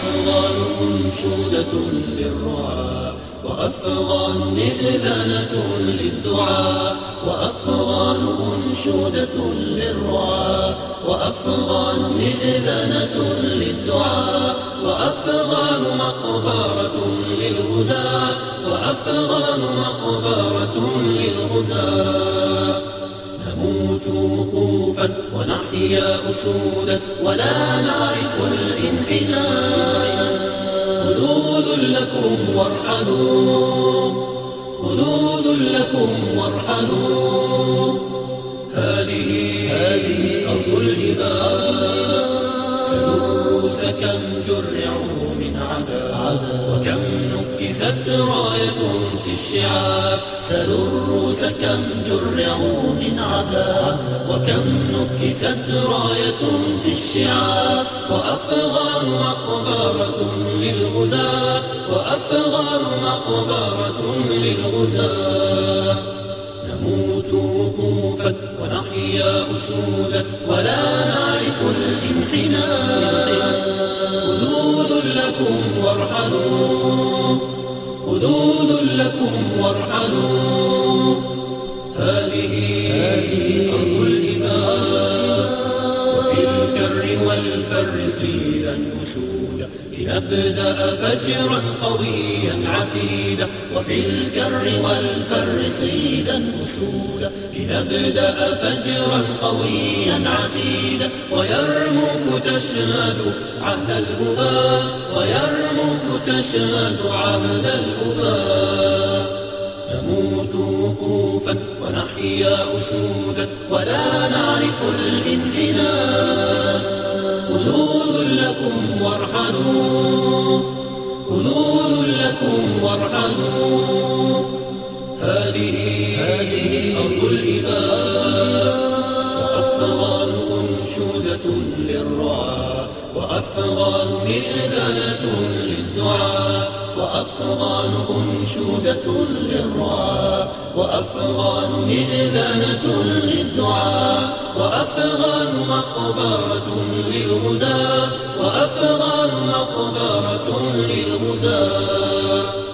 وأفغان أنشودة للرعاة، وأفغان مئذنة للدعاء، وأفغان أنشودة للرعاة، وأفغان مئذنة للدعاء، وأفغان مقبرة للغزاة، وأفغان مقبرة للغزاة. نموت وقوفا ونحيا أسودا ولا نعرف الانحناء. خذوا ذلكم وارحلوا، خذوا ذلكم وارحلوا. هذه أرض الإباء. سلوا الروس كم جرعوا من عذاب، وكم نكست راية في الشعاب. سلوا الروس كم جرعوا من عذاب، وكم نكست راية في الشعاب. وأفغان مقبرة للغزاة، وأفغان مقبرة للغزاة. نموت وقوفا ونحيا أسودا ولا نعرف الانحناء. خذوا ذلكم وارحلوا، خذوا ذلكم وارحلوا. هذه أرض الإماء. وفي الكر والفر صيدا أسودا لنبدأ فجرا قويا عتيدا. وفي الكر والفر صيدا أسودا لنبدأ فجرا قويا عتيدا. ويرموك تشهد عهد الأباء، ويرموك تشهد عهد الأباء. نموت وقوفا ونحيا أسودا ولا نعرف الانحناء. خذوا ذلكم وارحلوا، خذوا ذلكم وارحلوا. هذه أرض الإباء. وأفغان أنشودة للرعاة، وأفغان مئذنة للدعاء، وأفغان أنشودة للرعاة، وأفغان مئذنة للدعاء، وأفغان مقبرة للغزاة، وأفغان مقبرة للغزاة.